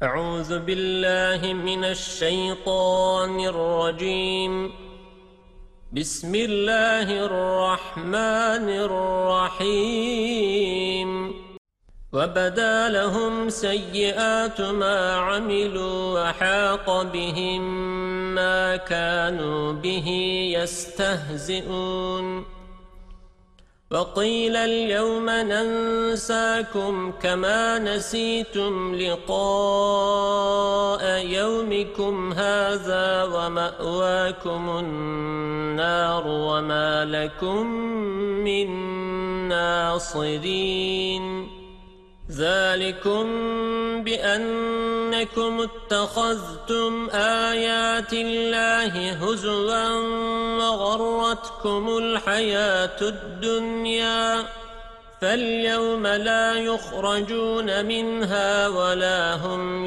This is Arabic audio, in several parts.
أعوذ بالله من الشيطان الرجيم. بسم الله الرحمن الرحيم. وبدا لهم سيئات ما عملوا وحاق بهم ما كانوا به يستهزئون. وقيل اليوم ننساكم كما نسيتم لقاء يومكم هذا ومأواكم النار وما لكم من ناصرين. ذلكم بأنكم اتخذتم آيات الله هزوا وغرتكم الحياة الدنيا فاليوم لا يخرجون منها ولا هم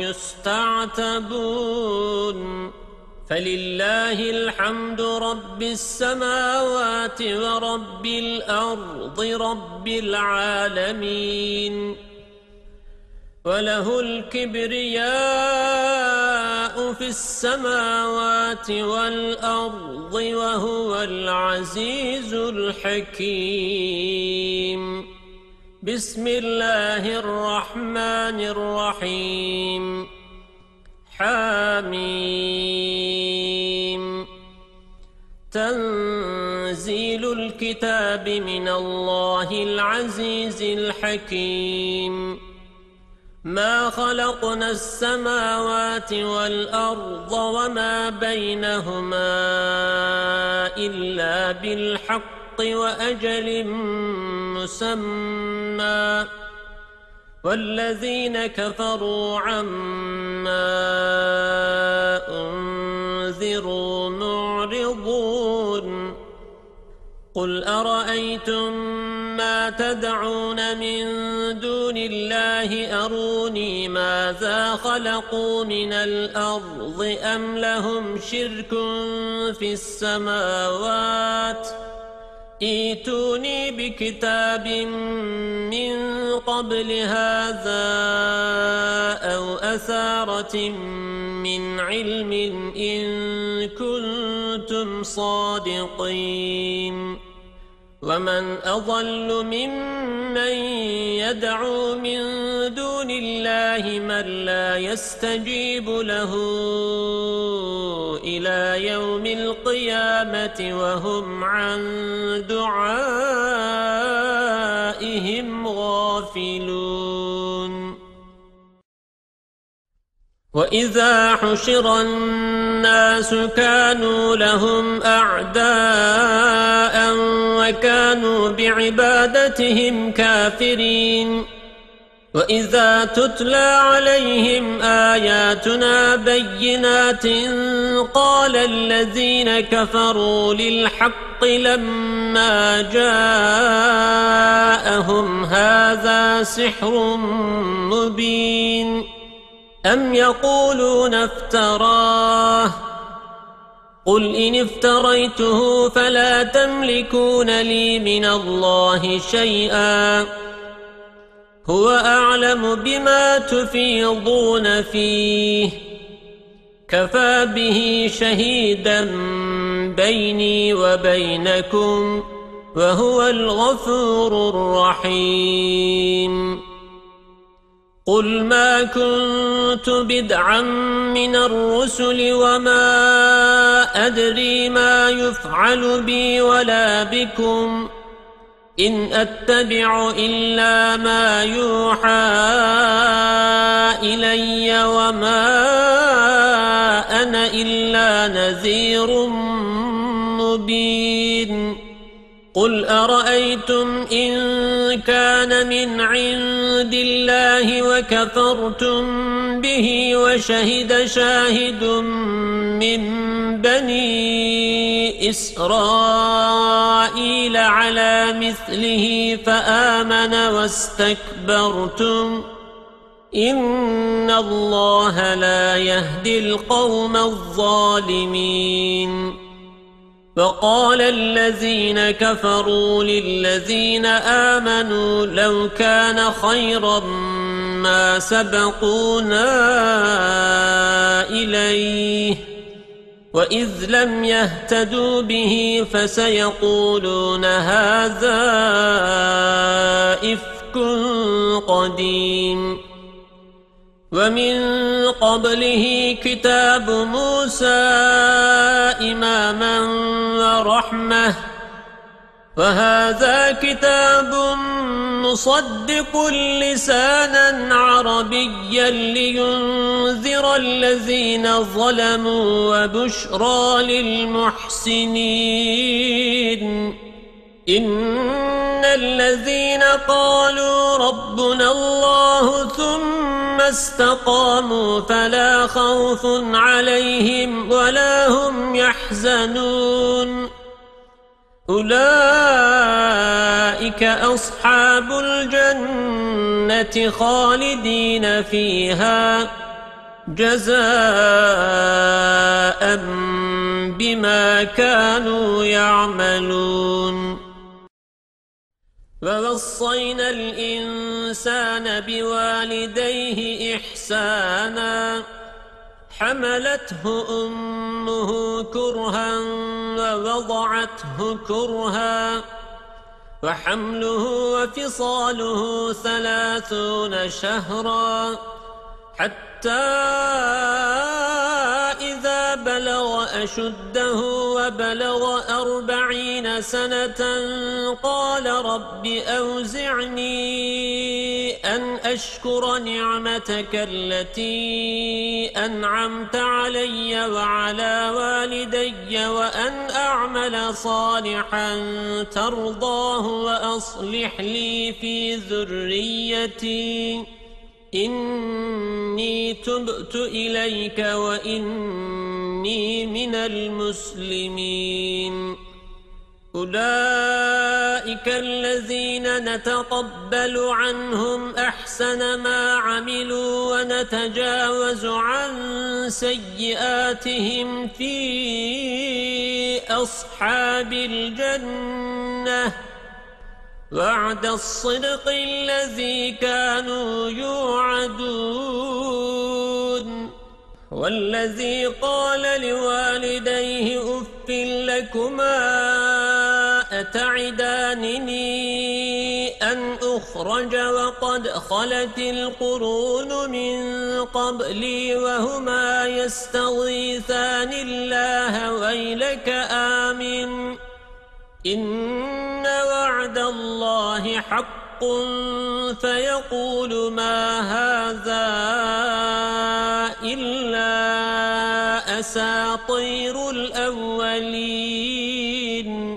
يستعتبون. فلله الحمد رب السماوات ورب الأرض رب العالمين. وله الكبرياء في السماوات والأرض وهو العزيز الحكيم. بسم الله الرحمن الرحيم. حميم. تنزيل الكتاب من الله العزيز الحكيم. ما خلقنا السماوات والأرض وما بينهما إلا بالحق وأجل مسمى والذين كفروا عما أنذروا معرضون. قل أرأيتم ما تدعون من دون الله أروني ماذا خلقوا من الأرض أم لهم شرك في السماوات ائتوني بكتاب من قبل هذا أو أثارة من علم إن كنتم صادقين. ومن أضل ممن يدعو من دون الله من لا يستجيب له إلى يوم القيامة وهم عن دعائهم غافلون. وإذا حشر الناس كانوا لهم أعداء وكانوا بعبادتهم كافرين. وإذا تتلى عليهم آياتنا بينات قال الذين كفروا للحق لما جاءهم هذا سحر مبين. أم يقولون افتراه قل إن افتريته فلا تملكون لي من الله شيئا هو أعلم بما تفيضون فيه كفى به شهيدا بيني وبينكم وهو الغفور الرحيم. قل ما كنت بدعا من الرسل وما أدري ما يفعل بي ولا بكم إن أتبع إلا ما يوحى إلي وما أنا إلا نذير مبين. قل أرأيتم إن كان من عند الله وكفرتم به وشهد شاهد من بني إسرائيل على مثله فآمن واستكبرتم إن الله لا يهدي القوم الظالمين. وقال الذين كفروا للذين آمنوا لو كان خيرا ما سبقونا وإذ لم يهتدوا به فسيقولون هذا إفك قديم ومن قبله كتاب موسى إماما ورحمة وهذا كتاب مصدق لسانا عربيا لينذر الذين ظلموا وبشرى للمحسنين إن الذين قالوا ربنا الله ثم استقاموا فلا خوف عليهم ولا هم يحزنون أولئك أصحاب الجنة خالدين فيها جزاء بما كانوا يعملون ووصينا الإنسان بوالديه إحسانا حملته أمه كرها ووضعته كرها وحمله وفصاله 30 شهرا حتى إذا بلغ أشده وبلغ 40 سنة قال رب أوزعني أن أشكر نعمتك التي أنعمت علي وعلى والدي وأن أعمل صالحا ترضاه وأصلح لي في ذريتي إني تبت إليك وإني من المسلمين أولئك الذين نتقبل عنهم أحسن ما عملوا ونتجاوز عن سيئاتهم في أصحاب الجنة وعد الصدق الذي كانوا يوعدون والذي قال لوالديه أف لكما أتعدانني أن أخرج وقد خلت القرون من قبلي وهما يستغيثان الله ويلك آمن إن وعد الله حق فيقول ما هذا إلا أساطير الأولين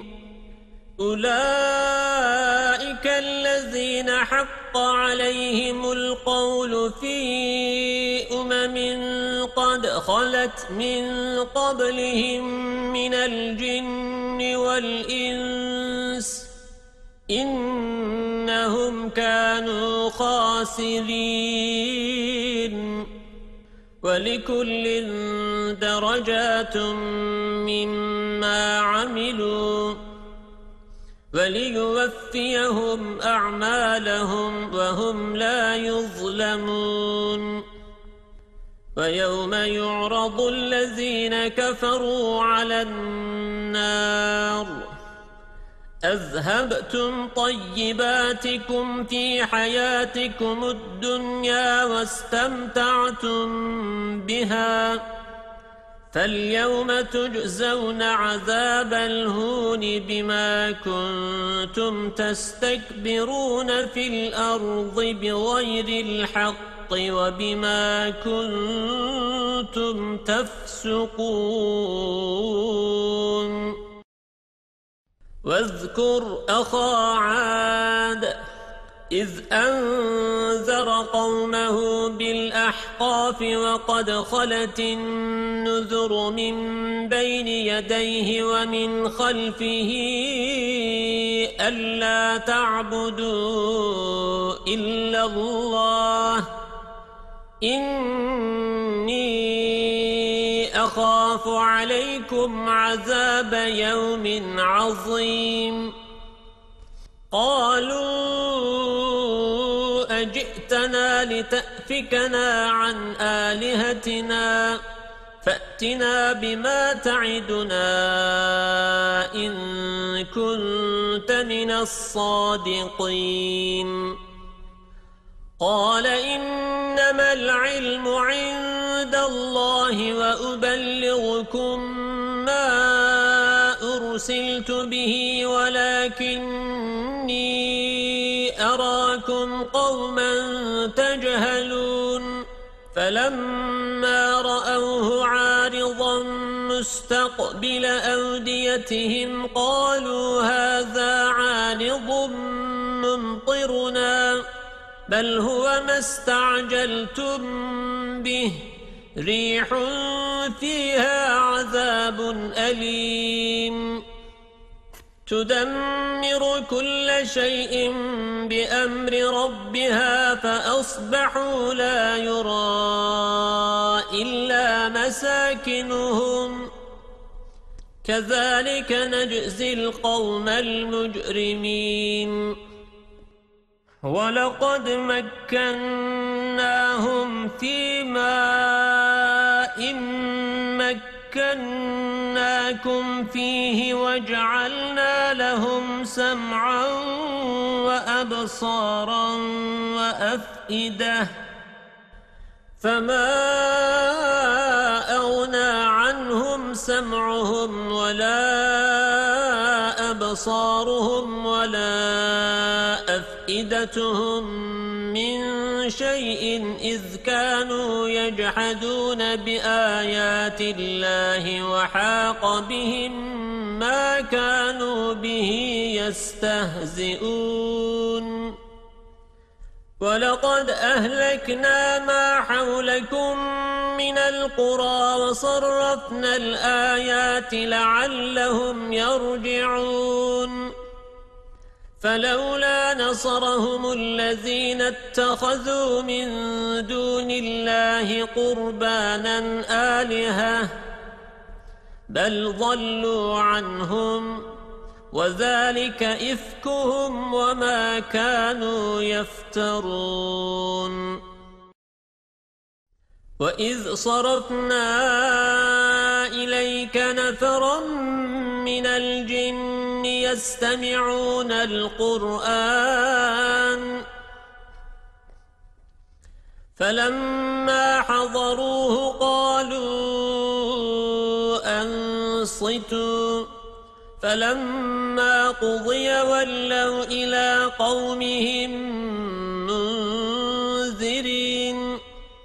أولئك الذين حق عليهم القول في قد خلت من قبلهم من الجن والإنس إنهم كانوا خاسرين ولكل درجات مما عملوا وليوفيهم أعمالهم وهم لا يظلمون ويوم يعرض الذين كفروا على النار أذهبتم طيباتكم في حياتكم الدنيا واستمتعتم بها فاليوم تجزون عذاب الهون بما كنتم تستكبرون في الأرض بغير الحق وبما كنتم تفسقون واذكر أخا عاد إذ أنذر قومه بالأحقاف وقد خلت النذر من بين يديه ومن خلفه ألا تعبدوا إلا الله إني أخاف عليكم عذاب يوم عظيم قالوا أجئتنا لتأفكنا عن آلهتنا فأتنا بما تعدنا إن كنت من الصادقين قال إنما العلم عند الله وأبلغكم ما أرسلت به ولكني أراكم قوما تجهلون فلما رأوه عارضا مستقبل أوديتهم قالوا هذا عارض ممطرنا بل هو ما استعجلتم به ريح فيها عذاب أليم تدمر كل شيء بأمر ربها فأصبحوا لا يرى إلا مساكنهم كذلك نجزي القوم المجرمين ولقد مكناهم في ماء مكناكم فيه وجعلنا لهم سمعا وأبصارا وأفئدة فما أغنى عنهم سمعهم ولا أبصارهم ولا أفئدتهم من شيء إذ كانوا يجحدون بآيات الله وحاق بهم ما كانوا به يستهزئون ولقد أهلكنا ما حولكم من القرى وصرفنا الآيات لعلهم يرجعون فلولا نصرهم الذين اتخذوا من دون الله قربانا آلهة بل ضلوا عنهم وذلك إفكهم وما كانوا يفترون وإذ صرفنا إليك نفرا من الجن يستمعون القرآن فلما حضروه قالوا أنصتوا فلما قضي ولوا إلى قومهم منذرين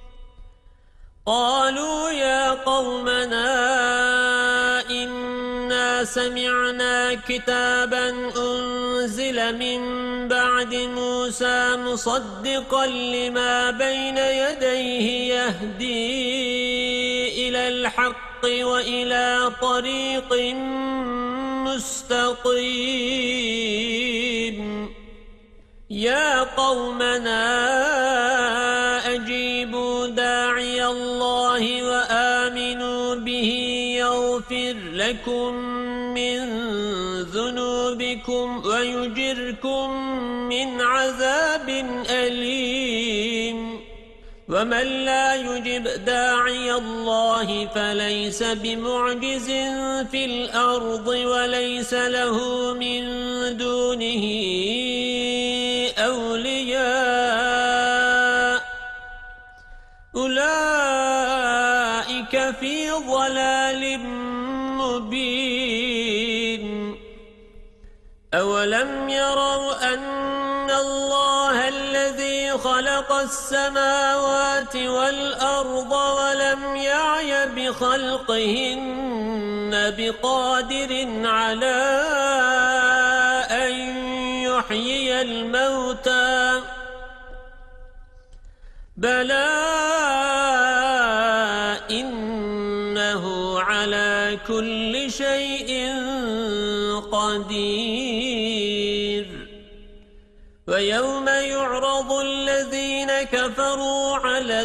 قالوا يا قومنا إنا سمعنا كتابا أنزل من بعد موسى مصدقا لما بين يديه يهدي إلى الحق وإلى طريق مستقيم يا قومنا أجيبوا داعي الله وآمنوا به يغفر لكم من ذنوبكم ويجركم من عذاب أليم ومن لا يجب داعي الله فليس بمعجز في الأرض وليس له من دونه أولياء أولئك في ضلال مبين أولم يروا أن الله الذي خلق السماوات والأرض ولم يعي بخلقهن بقادر على أن يحيي الموتى بلى إنه على كل شيء قدير ويوم يعرض الذين كفروا على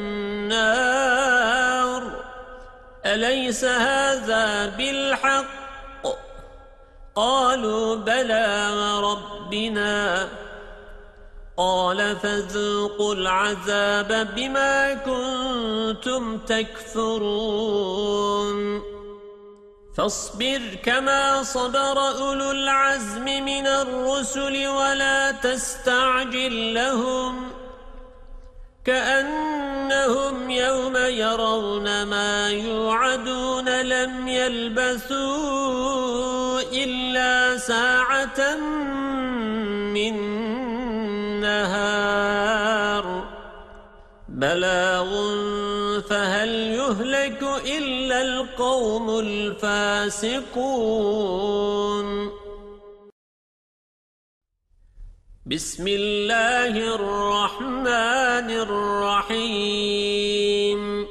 النار أليس هذا بالحق قالوا بلى وربنا قال فذوقوا العذاب بما كنتم تكفرون فاصبر كما صبر أولو العزم من الرسل ولا تستعجل لهم كأنهم يوم يرون ما يوعدون لم يلبثوا إلا ساعة من نهار بلاغ فهل يهلك إلا القوم الفاسقون بسم الله الرحمن الرحيم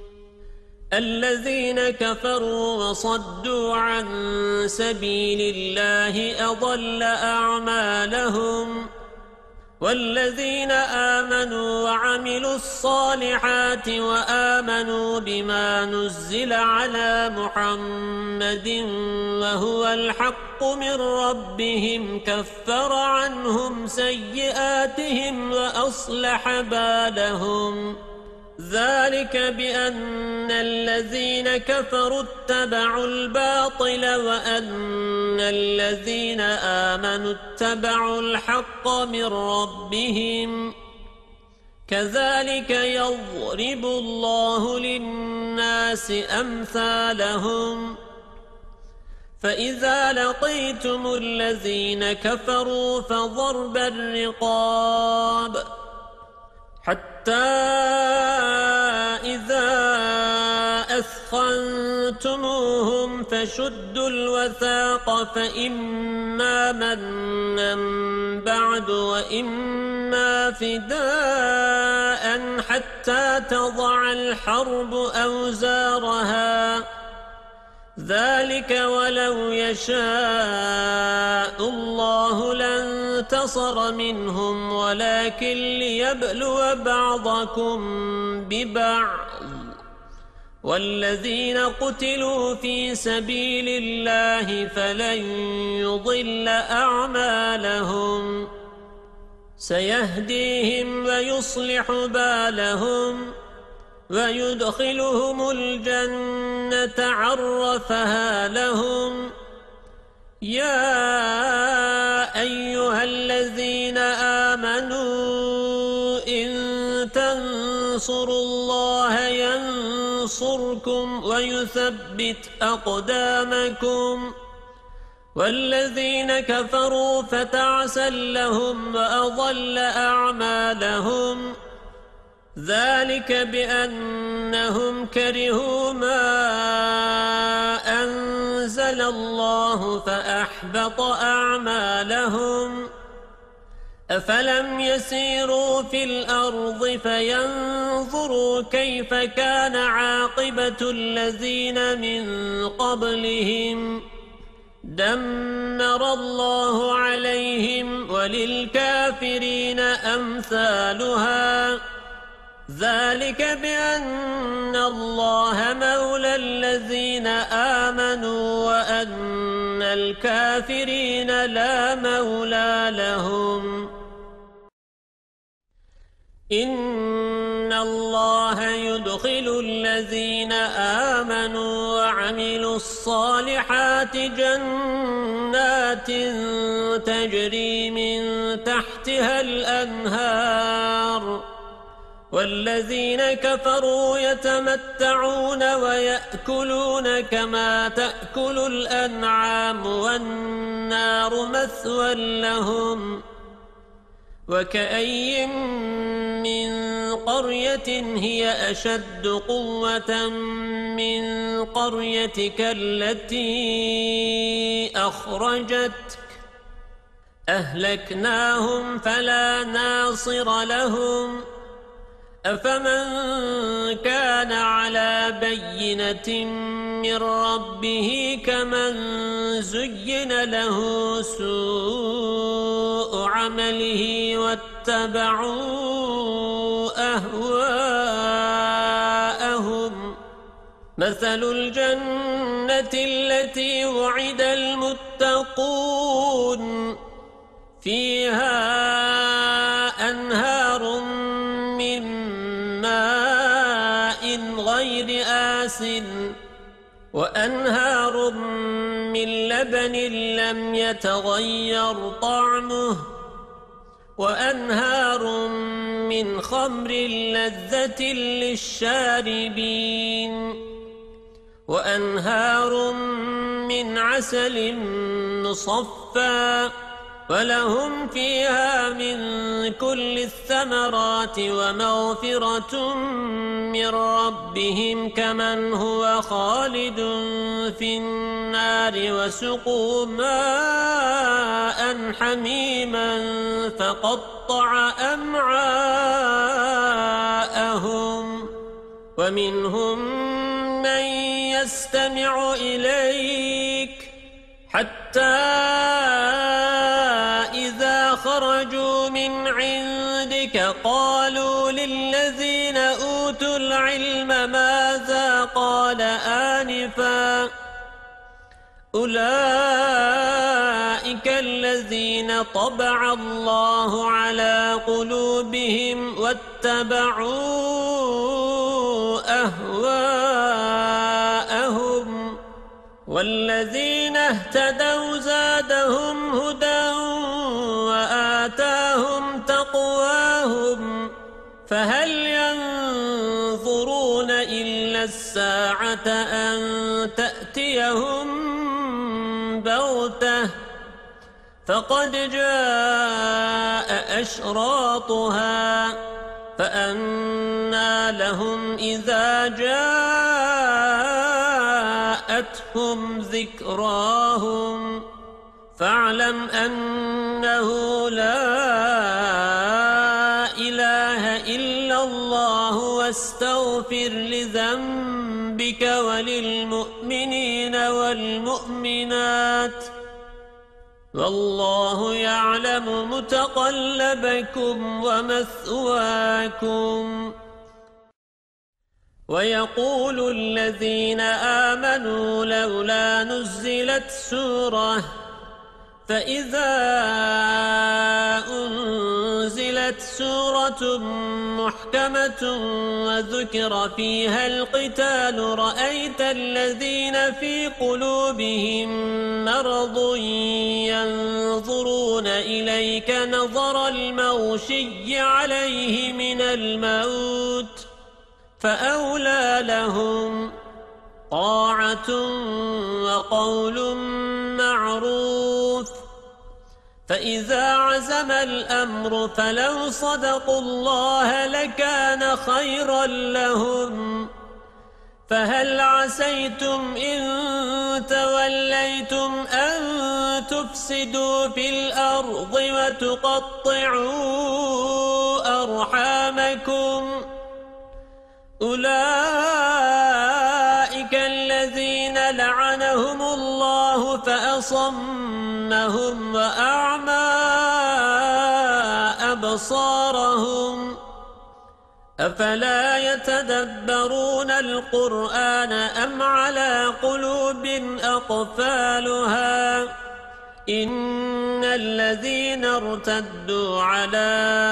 الذين كفروا وصدوا عن سبيل الله أضل أعمالهم والذين آمنوا وعملوا الصالحات وآمنوا بما نزل على محمد وهو الحق من ربهم كفر عنهم سيئاتهم وأصلح بالهم ذلك بأن الذين كفروا اتبعوا الباطل وأن الذين آمنوا اتبعوا الحق من ربهم كذلك يضرب الله للناس أمثالهم فإذا لقيتم الذين كفروا فضرب الرقاب حتى إذا أثخنتموهم فشدوا الوثاق فإما منا بعد وإما فداء حتى تضع الحرب أوزارها ذلك ولو يشاء الله لانتصر منهم ولكن ليبلو بعضكم ببعض والذين قتلوا في سبيل الله فلن يضل أعمالهم سيهديهم ويصلح بالهم ويدخلهم الجنة عرفها لهم يا أيها الذين آمنوا إن تنصروا الله ينصركم ويثبت أقدامكم والذين كفروا فتعسا لهم وأضل أعمالهم ذلك بأنهم كرهوا ما أنزل الله فأحبط أعمالهم أفلم يسيروا في الأرض فينظروا كيف كان عاقبة الذين من قبلهم دمر الله عليهم وللكافرين أمثالها ذلك بأن الله مولى الذين آمنوا وأن الكافرين لا مولى لهم إن الله يدخل الذين آمنوا وعملوا الصالحات جنات تجري من تحتها الأنهار والذين كفروا يتمتعون ويأكلون كما تأكل الأنعام والنار مثوى لهم وكأي من قرية هي أشد قوة من قريتك التي أخرجتك أهلكناهم فلا ناصر لهم أفمن كان على بينة من ربه كمن زين له سوء عمله واتبعوا أهواءهم مثل الجنة التي وعد المتقون فيها أنهار من ماء غير آسن وأنهار من لبن لم يتغير طعمه وأنهار من خمر لذة للشاربين وأنهار من عسل مصفى ولهم فيها من كل الثمرات ومغفرة من ربهم كمن هو خالد في النار وسقوا ماء حميما فقطع أمعاءهم ومنهم من يستمع إليك حتى إذا خرجوا من عندك قالوا للذين أوتوا العلم ماذا قال آنفا أولئك الذين طبع الله على قلوبهم واتبعوا أهواءهم والذين اهتدوا زادهم هدى وآتاهم تقواهم فهل ينظرون إلا الساعة أن تأتيهم بغتة فقد جاء أشراطها فأنى لهم إذا جاءتهم ذكراهم فاعلم أنه لا إله إلا الله واستغفر لذنبك وللمؤمنين والمؤمنات والله يعلم متقلبكم ومثواكم ويقول الذين آمنوا لولا نزلت سورة فإذا أنزلت سورة محكمة وذكر فيها القتال رأيت الذين في قلوبهم مرض ينظرون إليك نظر المغشي عليه من الموت فأولى لهم طاعة وقول معروف فإذا عزم الأمر فلو صدقوا الله لكان خيرا لهم فهل عسيتم إن توليتم أن تفسدوا في الأرض وتقطعوا أرحامكم أولئك الذين لعنهم الله فأصمهم وأعمى أبصارهم أفلا يتدبرون القرآن أم على قلوب أقفالها إن الذين ارتدوا على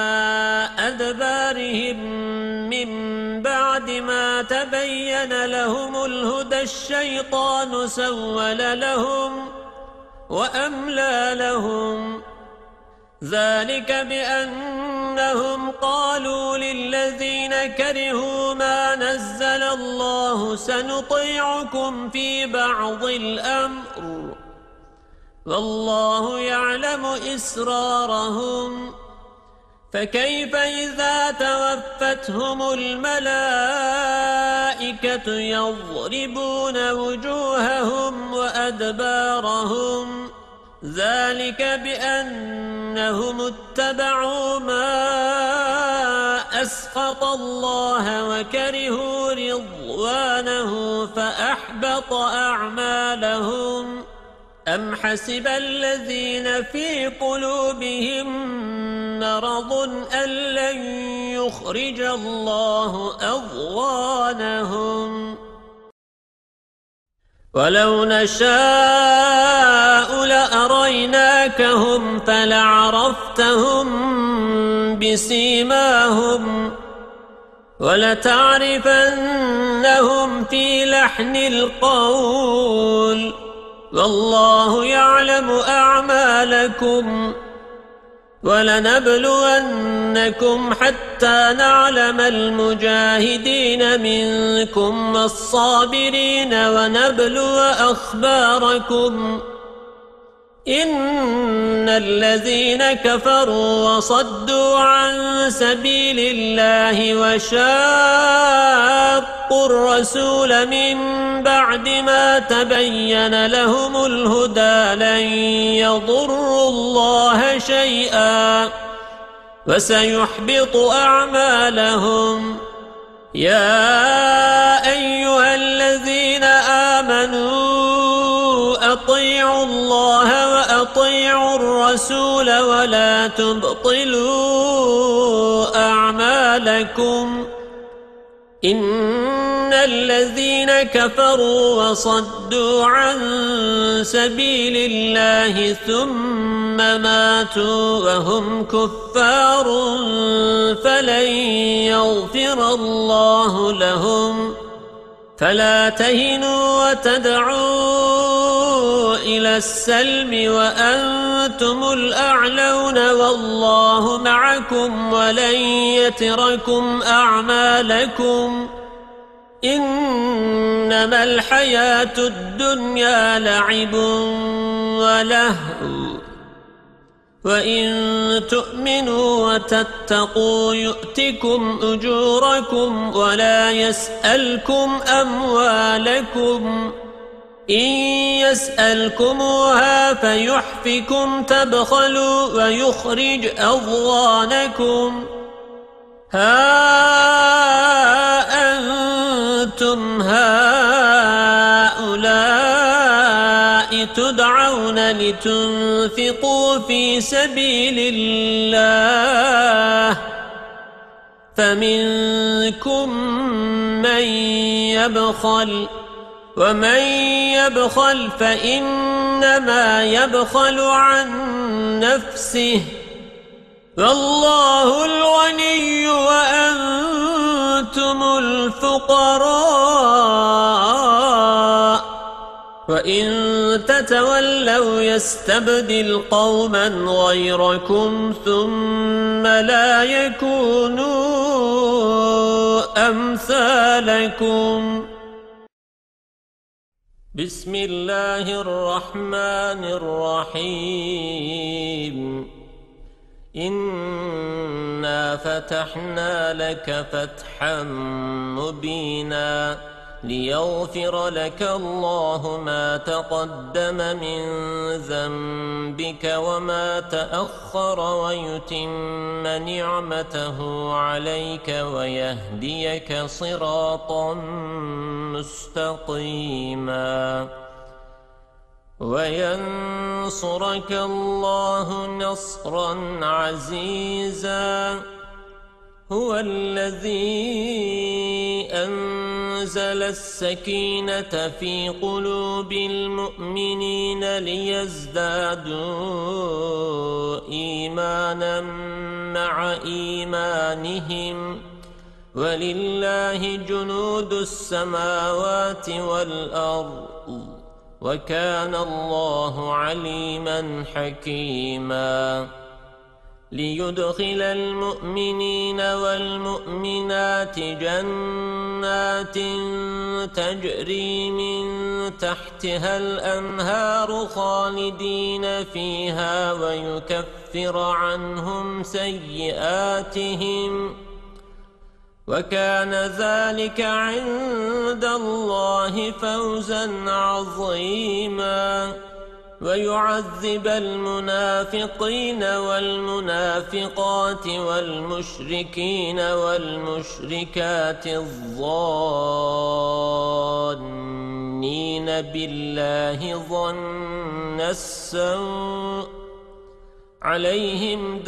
أدبارهم من بعد ما تبين لهم الهدى الشيطان سول لهم وأملى لهم ذلك بأنهم قالوا للذين كرهوا ما نزل الله سنطيعكم في بعض الأمر والله يعلم إسرارهم فكيف إذا توفتهم الملائكة يضربون وجوههم وأدبارهم ذلك بأنهم اتبعوا ما أسخط الله وكرهوا رضوانه فأحبط أعمالهم أم حسب الذين في قلوبهم مرض أن لن يخرج الله أضغانهم ولو نشاء لأريناكهم فلعرفتهم بسيماهم ولتعرفنهم في لحن القول والله يعلم أعمالكم ولنبلونكم حتى نعلم المجاهدين منكم والصابرين ونبلو أخباركم إن الذين كفروا وصدوا عن سبيل الله وشاقوا الرسول من بعد ما تبين لهم الهدى لن يضروا الله شيئا وسيحبط أعمالهم يا أيها الذين آمنوا أطيعوا الله وأطيعوا الرسول ولا تبطلوا أعمالكم إن الذين كفروا وصدوا عن سبيل الله ثم ماتوا وهم كفار فلن يغفر الله لهم فلا تهنوا وتدعوا إلى السلم وأنتم الأعلون والله معكم ولن يتركم أعمالكم إنما الحياة الدنيا لعب ولهو وإن تؤمنوا وتتقوا يؤتكم أجوركم ولا يسألكم أموالكم إن يسألكموها فيحفكم تبخلوا ويخرج أضغانكم ها أنتم هؤلاء تدعون لتنفقوا في سبيل الله فمنكم من يبخل ومن يبخل فإنما يبخل عن نفسه والله الغني وأنتم الفقراء وإن تتولوا يستبدل قوما غيركم ثم لا يكونوا أمثالكم بسم الله الرحمن الرحيم إنا فتحنا لك فتحا مبينا ليغفر لك الله ما تقدم من ذنبك وما تأخر ويتم نعمته عليك ويهديك صراطا مستقيما وينصرك الله نصرا عزيزا هو الذي أنزل السكينة في قلوب المؤمنين ليزدادوا إيمانا مع إيمانهم ولله جنود السماوات والأرض وكان الله عليما حكيما ليدخل المؤمنين والمؤمنات جنات تجري من تحتها الأنهار خالدين فيها ويكفر عنهم سيئاتهم وكان ذلك عند الله فوزا عظيما ويعذب المنافقين والمنافقات والمشركين والمشركات الظانين بالله ظن السوء عليهم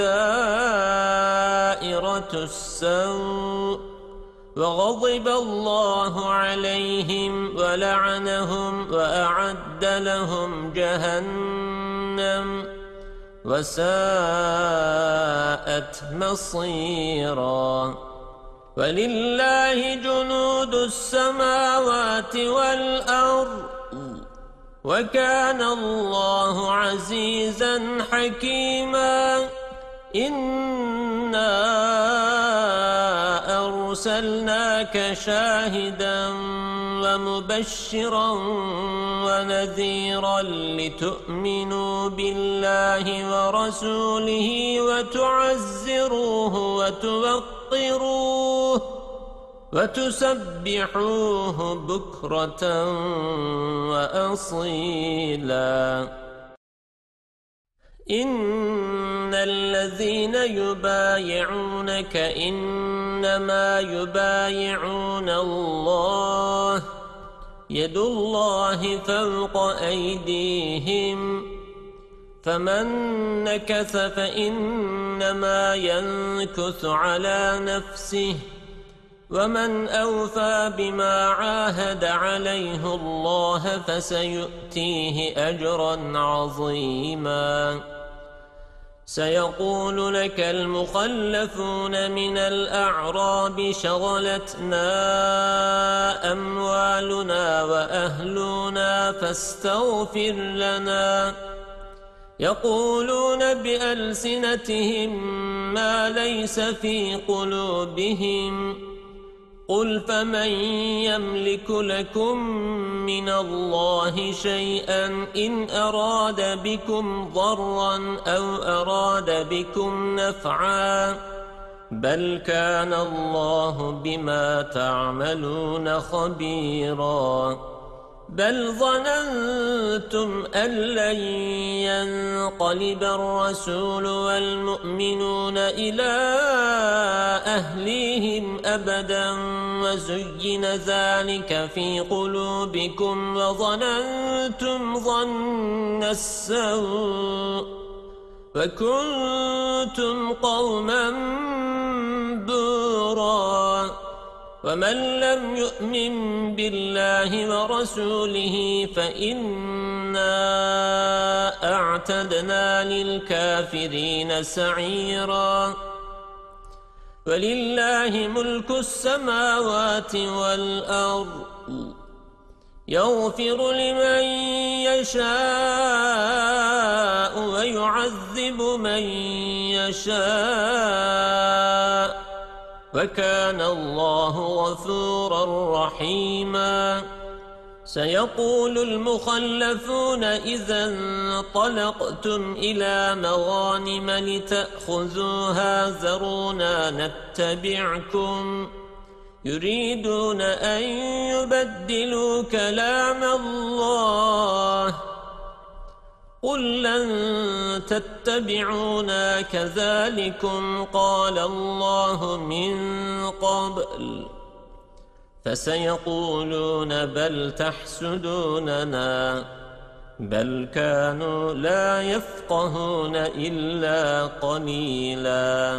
دائرة السوء وغضب الله عليهم ولعنهم وأعد لهم جهنم وساءت مصيرا ولله جنود السماوات والأرض وكان الله عزيزا حكيما إنا أرسلناك شاهدا ومبشرا ونذيرا لتؤمنوا بالله ورسوله وتعزروه وتوقروه وتسبحوه بكرة وأصيلا إن الذين يبايعونك إنما يبايعون الله يد الله فوق أيديهم فمن نكث فإنما ينكث على نفسه ومن أوفى بما عاهد عليه الله فسيؤتيه أجرا عظيما سيقول لك المخلفون من الأعراب شغلتنا أموالنا وأهلنا فاستغفر لنا يقولون بألسنتهم ما ليس في قلوبهم قل فمن يملك لكم من الله شيئا إن أراد بكم ضرا أو أراد بكم نفعا بل كان الله بما تعملون خبيرا بل ظننتم أن لن ينقلب الرسول والمؤمنون إلى أهليهم أبدا وزين ذلك في قلوبكم وظننتم ظن السوء وكنتم قوما بورا ومن لم يؤمن بالله ورسوله فإنا أعتدنا للكافرين سعيرا ولله ملك السماوات والأرض يغفر لمن يشاء ويعذب من يشاء وكان الله غفورا رحيما سيقول المخلفون إذا انطلقتم إلى مغانم لتأخذوها ذرونا نتبعكم يريدون أن يبدلوا كلام الله قل لن تتبعونا كذلكم قال الله من قبل فسيقولون بل تحسدوننا بل كانوا لا يفقهون إلا قليلا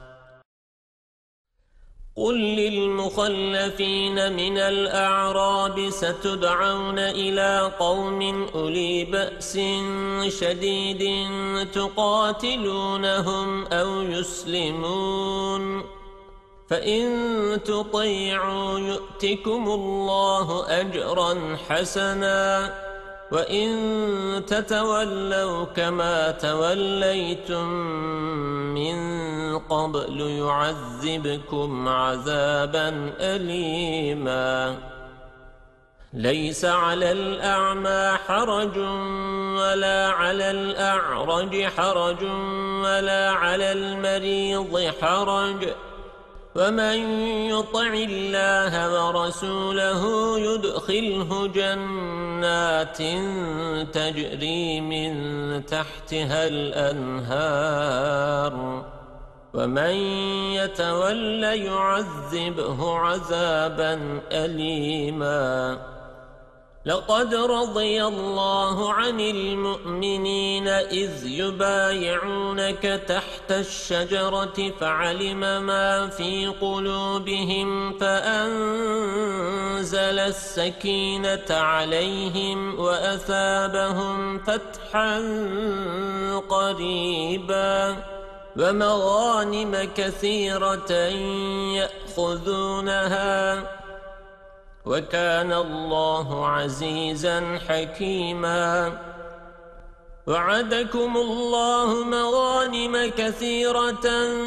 قل للمخلفين من الأعراب ستدعون إلى قوم أولي بأس شديد تقاتلونهم أو يسلمون فإن تطيعوا يؤتكم الله أجرا حسنا وإن تتولوا كما توليتم من قبل يعذبكم عذابا أليما ليس على الأعمى حرج ولا على الأعرج حرج ولا على المريض حرج ومن يطع الله ورسوله يدخله جنات تجري من تحتها الأنهار ومن يتول يعذبه عذابا أليما لقد رضي الله عن المؤمنين إذ يبايعونك تحت تحت الشجرة فعلم ما في قلوبهم فأنزل السكينة عليهم وأثابهم فتحا قريبا ومغانم كثيرة يأخذونها وكان الله عزيزا حكيما وعدكم الله مغانم كثيرة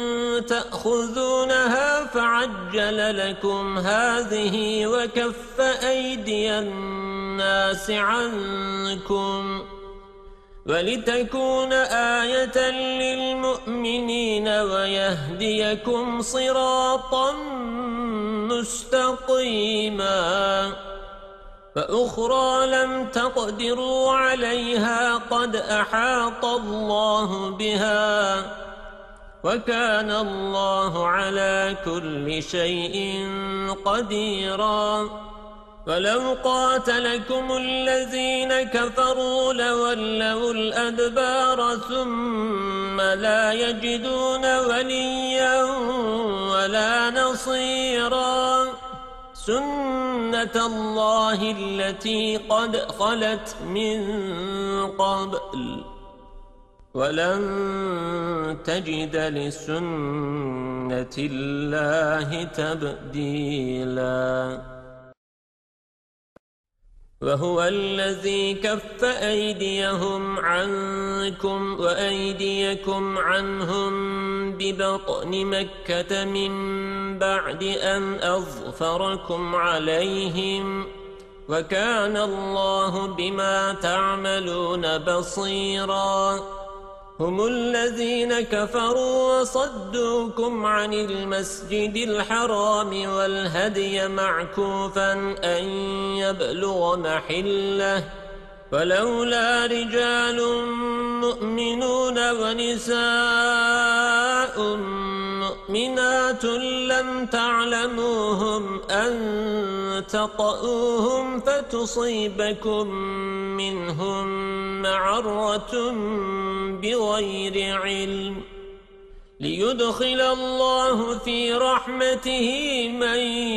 تأخذونها فعجل لكم هذه وكف أيدي الناس عنكم ولتكون آية للمؤمنين ويهديكم صراطا مستقيما فأخرى لم تقدروا عليها قد أحاط الله بها وكان الله على كل شيء قديرا ولو قاتلكم الذين كفروا لولوا الأدبار ثم لا يجدون وليا ولا نصيرا سنة الله التي قد خلت من قبل ولن تجد لسنة الله تبديلا وهو الذي كف أيديهم عنكم وأيديكم عنهم ببطن مكة من بعد أن أظفركم عليهم وكان الله بما تعملون بصيرا هم الذين كفروا وصدوكم عن المسجد الحرام والهدي معكوفا أن يبلغ محله ولولا رجال مؤمنون ونساء مؤمنات لم تعلموهم أن تطؤوهم فتصيبكم منهم معرة بغير علم ليدخل الله في رحمته من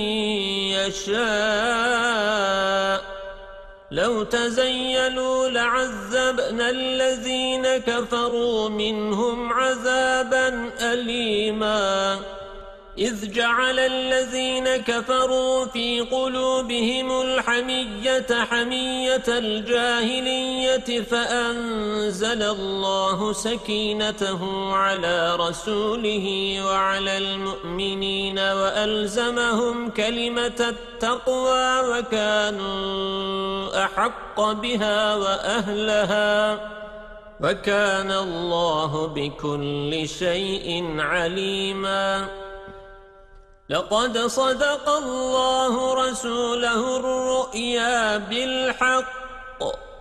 يشاء لو تزيلوا لعذبنا الذين كفروا منهم عذابا أليما إذ جعل الذين كفروا في قلوبهم الحمية حمية الجاهلية فأنزل الله سكينته على رسوله وعلى المؤمنين وألزمهم كلمة التقوى وكانوا أحق بها وأهلها وكان الله بكل شيء عليما لقد صدق الله رسوله الرؤيا بالحق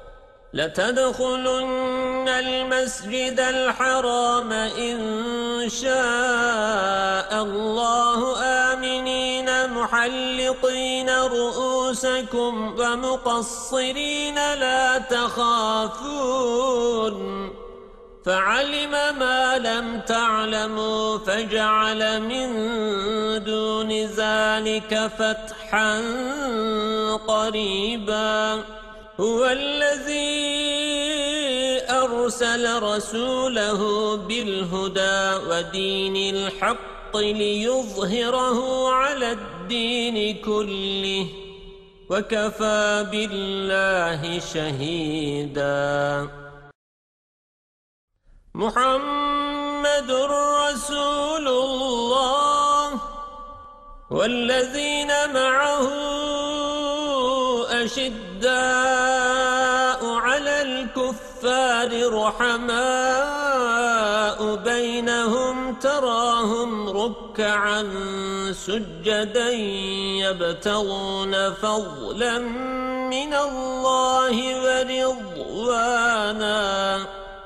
لتدخلن المسجد الحرام إن شاء الله آمنين محلقين رؤوسكم ومقصرين لا تخافون فعلم ما لم تعلموا فجعل من دون ذلك فتحا قريبا هو الذي أرسل رسوله بالهدى ودين الحق ليظهره على الدين كله وكفى بالله شهيدا محمد رسول الله والذين معه أشداء على الكفار رحماء بينهم تراهم ركعا سجدا يبتغون فضلا من الله ورضوانا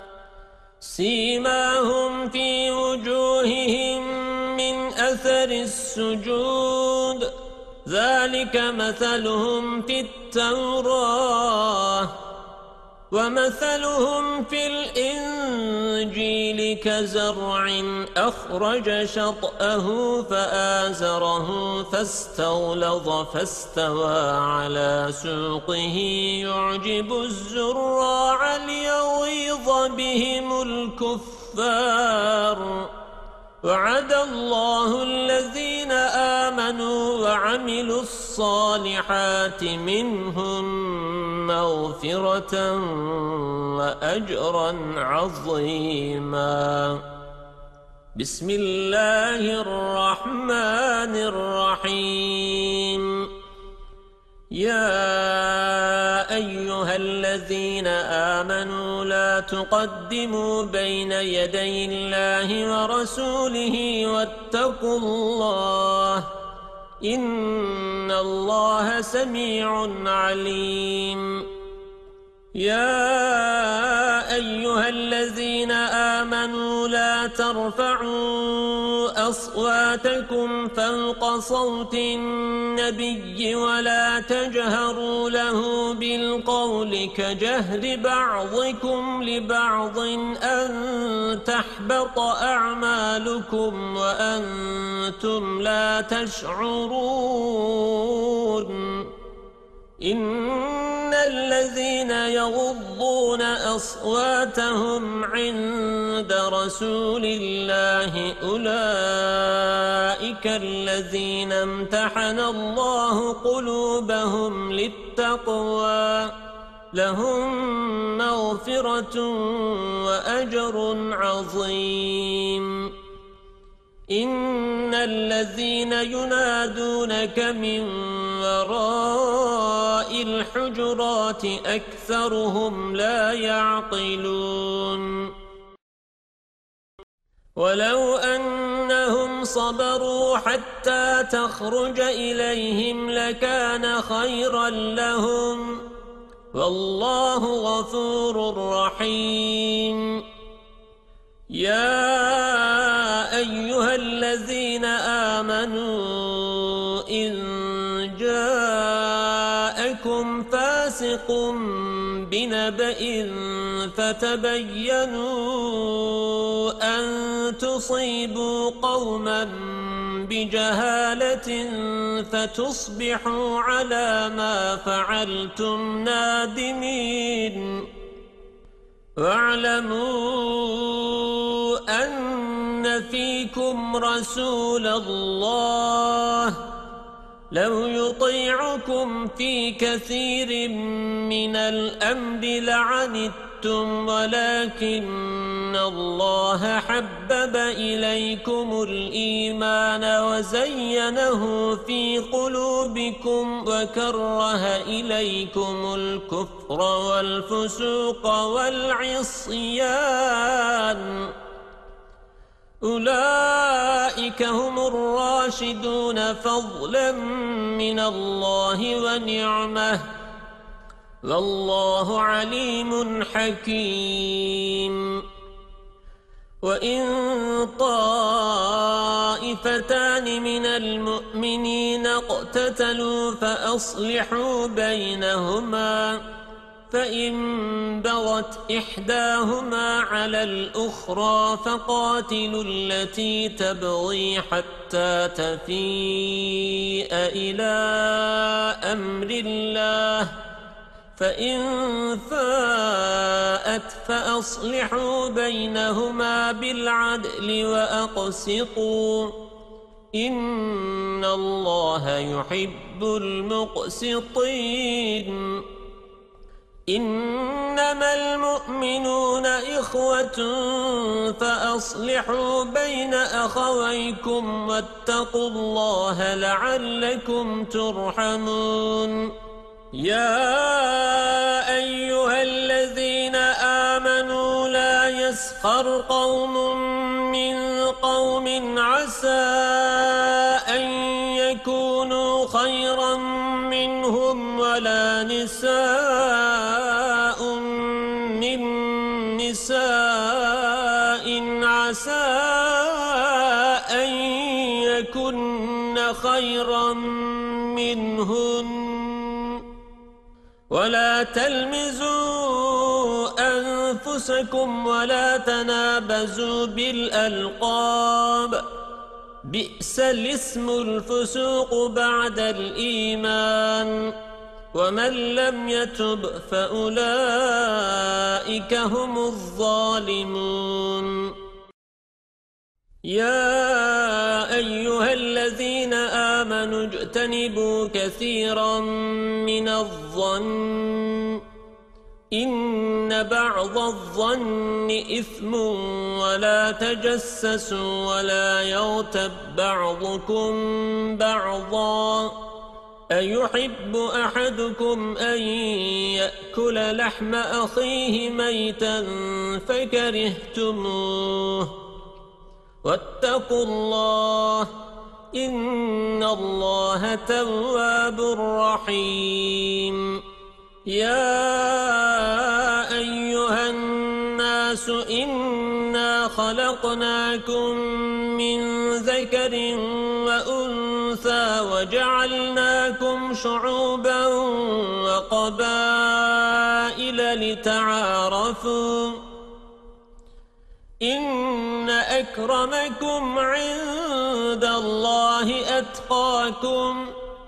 سيماهم في وجوههم من أثر السجود ذلك مثلهم في التوراة ومثلهم في الإنجيل كزرع أخرج شطأه فآزره فاستغلظ فاستوى على سوقه يعجب الزراع ليغيظ بهم الكفار وعد الله الذين آمنوا وعملوا الصالحات منهم مغفرة وأجرا عظيما. بسم الله الرحمن الرحيم. يا أيها الذين آمنوا لا تقدموا بين يدي الله ورسوله واتقوا الله إن الله سميع عليم. يا أيها الذين آمنوا لا ترفعوا أصواتكم فوق صوت النبي ولا تجهروا له بالقول كجهر بعضكم لبعض أن تحبط أعمالكم وأنتم لا تشعرون. إن الذين يغضون أصواتهم عند رسول الله أولئك الذين امتحن الله قلوبهم للتقوى لهم مغفرة وأجر عظيم. إن الذين ينادونك من وراء الحجرات أكثرهم لا يعقلون. ولو أنهم صبروا حتى تخرج إليهم لكان خيرا لهم والله غفور رحيم. يا أيها الذين آمنوا إن جاءكم فاسق بنبأ فتبينوا أن تصيبوا قوما بجهالة فتصبحوا على ما فعلتم نادمين. واعلموا أن فيكم رسول الله لو يطيعكم في كثير من الأمر لعنتم ولكن الله حبب إليكم الإيمان وزينه في قلوبكم وكره إليكم الكفر والفسوق والعصيان أولئك هم الراشدون فضلا من الله ونعمه والله عليم حكيم. وإن طائفتان من المؤمنين اقتتلوا فأصلحوا بينهما فإن بغت إحداهما على الأخرى فقاتلوا التي تبغي حتى تفيء إلى أمر الله فإن فاءت فأصلحوا بينهما بالعدل وأقسطوا إن الله يحب المقسطين. إنما المؤمنون إخوة فأصلحوا بين أخويكم واتقوا الله لعلكم ترحمون. يا أيها الذين آمنوا لا يسخر قوم من قوم عسى أن يكونوا خيرا منهم ولا نساء من نساء عسى أن يكن خيرا منهن ولا تلمزوا أنفسكم ولا تنابزوا بالألقاب بئس الاسم الفسوق بعد الإيمان ومن لم يتب فأولئك هم الظالمون يا أيها الذين آمنوا اجتنبوا كثيرا من الظن إن بعض الظن إثم ولا تجسسوا ولا يغتب بعضكم بعضا أيحب أحدكم أن يأكل لحم أخيه ميتا فكرهتموه واتقوا الله إن الله تواب رحيم يا أيها الناس إنا خلقناكم من ذكر وأنثى وجعلناكم شعوبا وقبائل لتعارفوا إن أكرمكم عند الله أتقاكم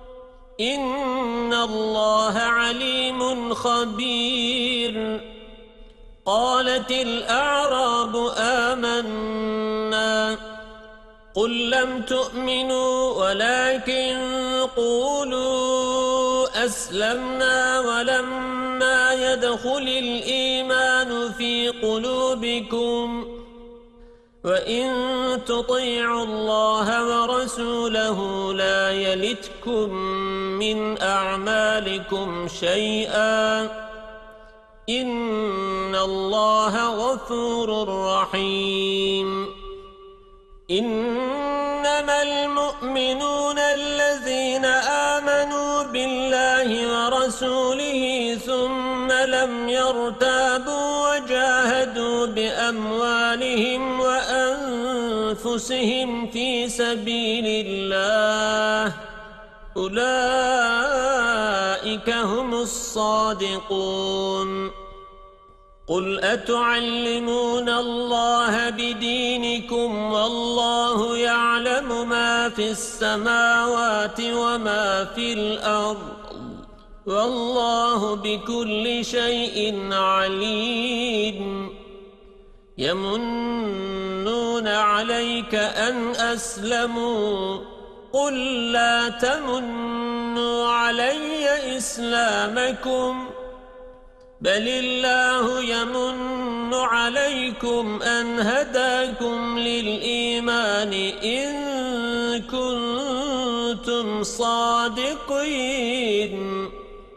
إن الله عليم خبير قالت الأعراب آمنا قل لم تؤمنوا ولكن قولوا أسلمنا ولما يدخل الإيمان في قلوبكم وإن تطيعوا الله ورسوله لا يلتكم من أعمالكم شيئا إن الله غفور رحيم إنما المؤمنون الذين آمنوا بالله ورسوله ثم لم يرتابوا وجاهدوا بأموالهم وأنفسهم في سبيل الله أولئك هم الصادقون قل أتعلمون الله بدينكم والله يعلم ما في السماوات وما في الأرض والله بكل شيء عليم يمنون عليك أن أسلموا قل لا تمنوا علي إسلامكم بل الله يمن عليكم أن هداكم للإيمان إن كنتم صادقين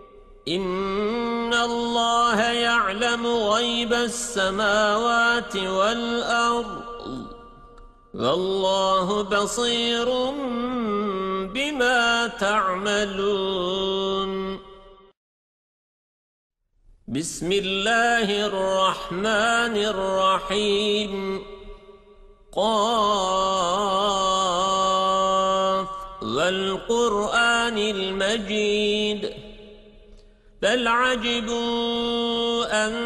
إن الله يعلم غيب السماوات والأرض والله بصير بما تعملون بسم الله الرحمن الرحيم قاف والقرآن المجيد بل عجبوا أن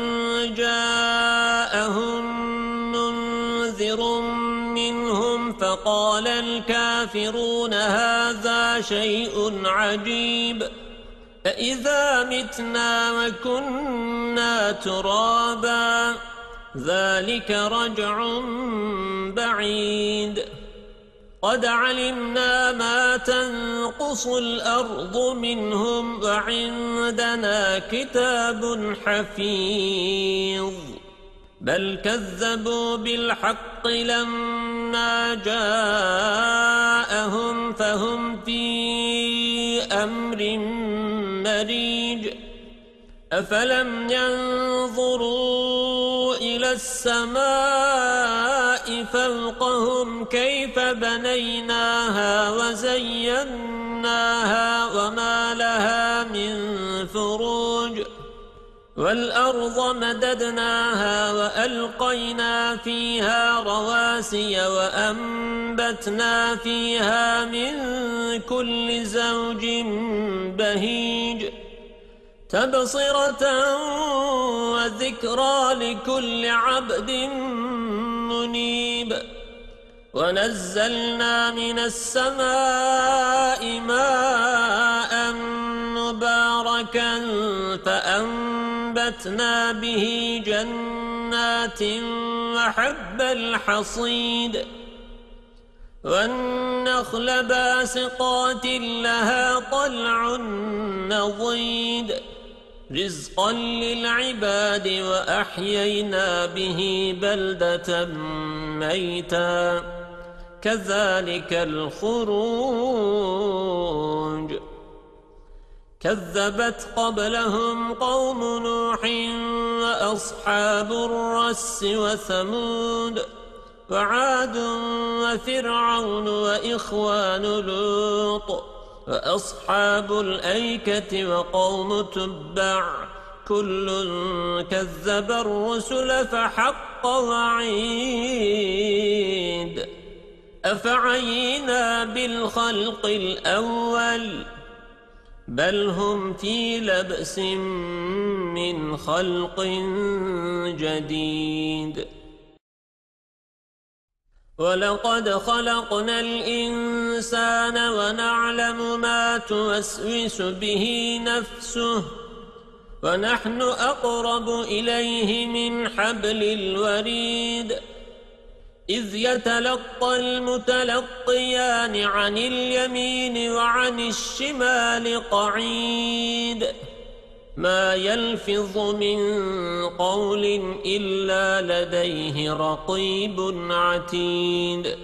جاءهم منذر منهم فقال الكافرون هذا شيء عجيب أإذا متنا وكنا ترابا ذلك رجع بعيد قد علمنا ما تنقص الأرض منهم وعندنا كتاب حفيظ بل كذبوا بالحق لما جاءهم فهم في أمر مريج أفلم ينظروا إلى السماء فوقهم كيف بنيناها وزيناها وما لها من فروج والأرض مددناها وألقينا فيها رواسي وأنبتنا فيها من كل زوج بهيج تبصرة وذكرى لكل عبد منيب ونزلنا من السماء ماء مباركا فأنبتنا به جنات وحب الحصيد والنخل باسقات لها طلع نضيد رزقا للعباد وأحيينا به بلدة ميتا كذلك الخروج كذبت قبلهم قوم نوح وأصحاب الرس وثمود وعاد وفرعون وإخوان لوط وأصحاب الأيكة وقوم تبع كل كذب الرسل فحق وعيد أفعينا بالخلق الأول بل هم في لبس من خلق جديد ولقد خلقنا الإنسان ونعلم ما توسوس به نفسه ونحن أقرب إليه من حبل الوريد إذ يتلقى المتلقيان عن اليمين وعن الشمال قعيد ما يلفظ من قول إلا لديه رقيب عتيد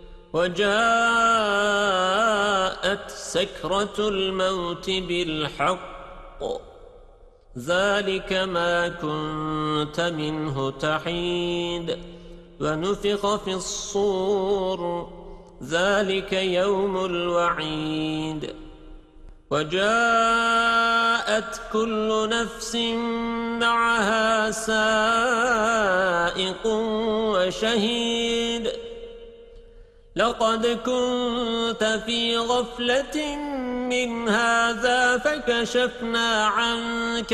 وجاءت سكرة الموت بالحق ذلك ما كنت منه تحيد ونفخ في الصور ذلك يوم الوعيد وجاءت كل نفس معها سائق وشهيد لقد كنت في غفلة من هذا فكشفنا عنك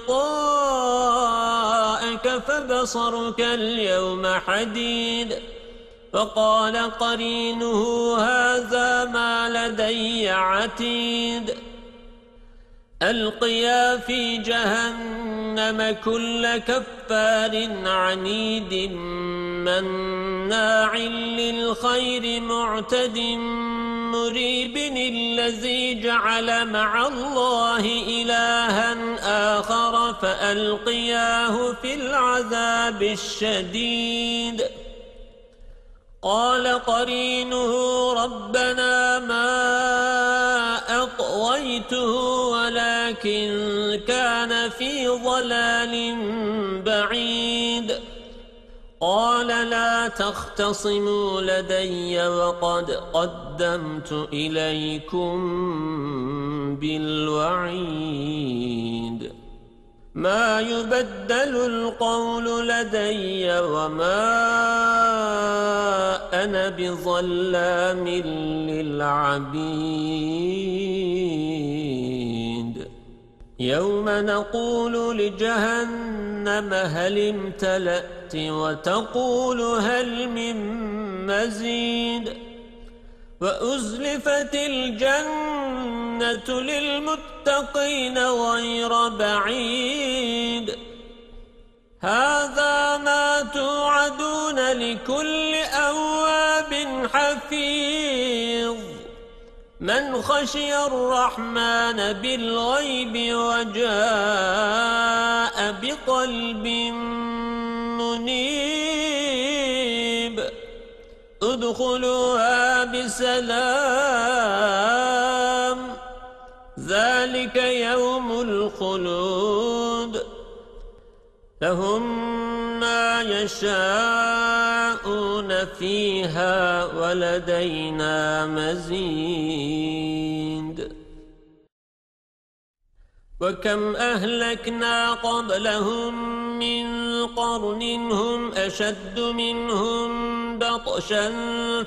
غطاءك فبصرك اليوم حديد فقال قرينه هذا ما لدي عتيد ألقيا في جهنم كل كفار عنيد مناع للخير معتد مريب الذي جعل مع الله إلها آخر فألقياه في العذاب الشديد قال قرينه ربنا ما أطغيته ولكن كان في ضلال بعيد قال لا تختصموا لدي وقد قدمت إليكم بالوعيد ما يبدل القول لدي وما أنا بظلام للعبيد يوم نقول لجهنم هل امتلأت وتقول هل من مزيد وأزلفت الجنة للمتقين غير بعيد هذا ما توعدون لكل أواب حفيظ من خشي الرحمن بالغيب وجاء بقلب منيب ادخلوها بسلام ذلك يوم الخلود لهم ما يشاءون فيها ولدينا مزيد وكم أهلكنا قبلهم من قرن هم أشد منهم بطشا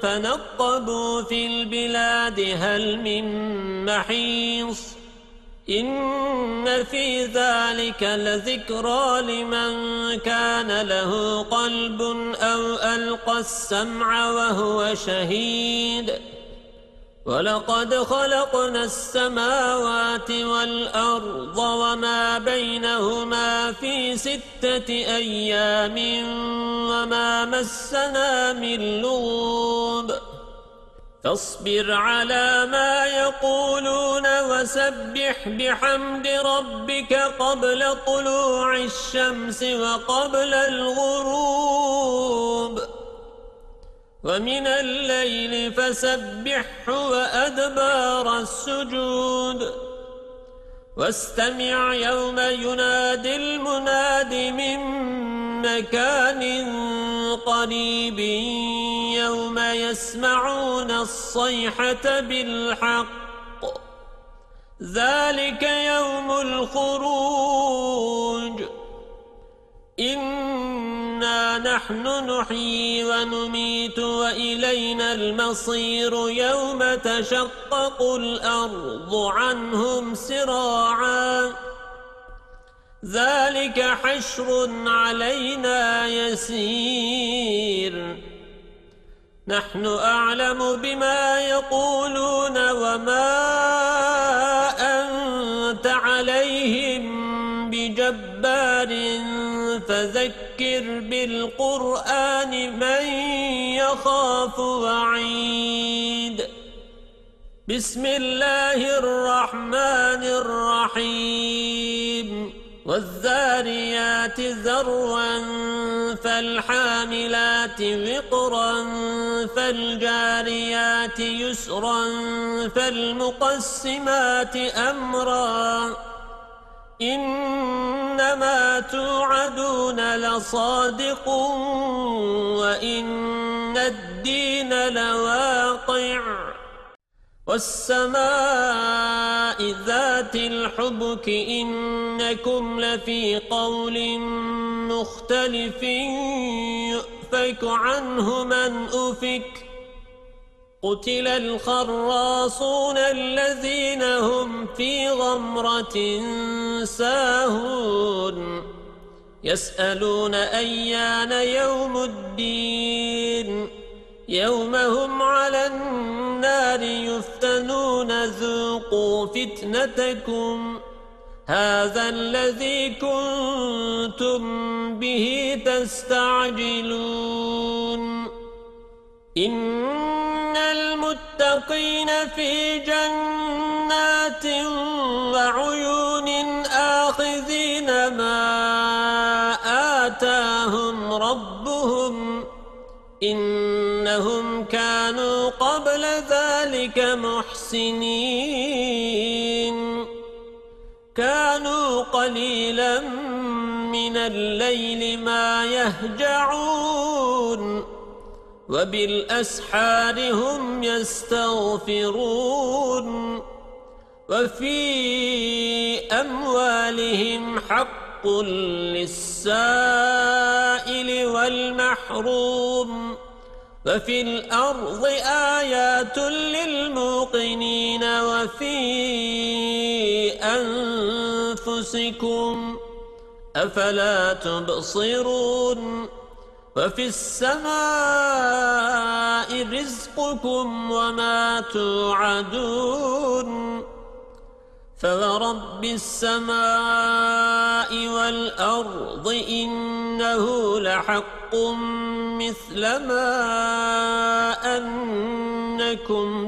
فنقبوا في البلاد هل من محيص إن في ذلك لذكرى لمن كان له قلب أو ألقى السمع وهو شهيد ولقد خلقنا السماوات والأرض وما بينهما في 6 أيام وما مسنا من لغوب فاصبر على ما يقولون وسبح بحمد ربك قبل طلوع الشمس وقبل الغروب ومن الليل فسبحه وأدبار السجود واستمع يوم ينادي المناد من مكان قريب يوم يسمعون الصيحة بالحق ذلك يوم الخروج إنا نحن نحيي ونميت وإلينا المصير يوم تشقق الأرض عنهم سراعا ذلك حشر علينا يسير نحن أعلم بما يقولون وما أنت عليهم بجبار فذكر بالقرآن من يخاف وعيد بسم الله الرحمن الرحيم والذاريات ذروا فالحاملات وقرا فالجاريات يسرا فالمقسمات أمرا إنما توعدون لصادق وإن الدين لواقع والسماء ذات الحبك إنكم لفي قول مختلف يؤفك عنه من أفك قتل الخراصون الذين هم في غمرة ساهون يسألون أيان يوم الدين يوم هم على النار يفتنون ذوقوا فتنتكم هذا الذي كنتم به تستعجلون إن المتقين في جنات وعيون آخذين ما آتاهم ربهم إنهم كانوا قبل ذلك محسنين كانوا قليلا من الليل ما يهجعون وبالأسحار هم يستغفرون وفي أموالهم حق للسائل والمحروم وفي الأرض آيات للموقنين وفي أنفسكم أفلا تبصرون وفي السماء رزقكم وما توعدون فورب السماء والأرض إنه لحق مثل ما أنكم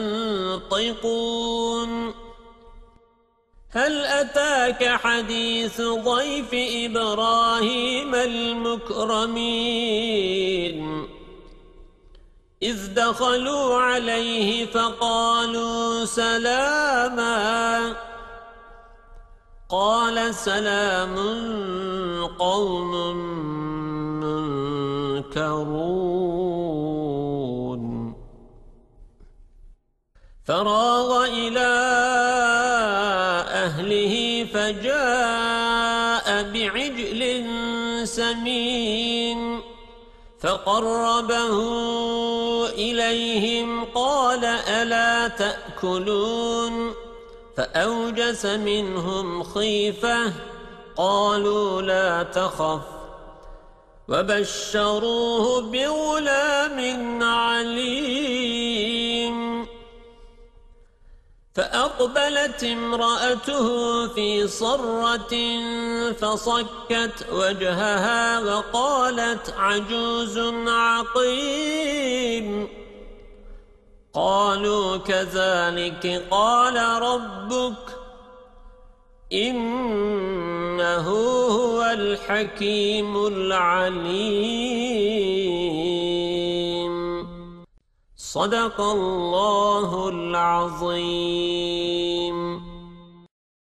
تنطقون هل أتاك حديث ضيف إبراهيم المكرمين إذ دخلوا عليه فقالوا سلاما قال سلام قوم منكرون فراغ إلى أهله فجاء بعجل سمين فقربه إليهم قال ألا تأكلون فأوجس منهم خيفة قالوا لا تخف وبشروه بغلام عليم فأقبلت امرأته في صرة فصكت وجهها وقالت عجوز عقيم قالوا كذلك قال ربك إنه هو الحكيم العليم صدق الله العظيم.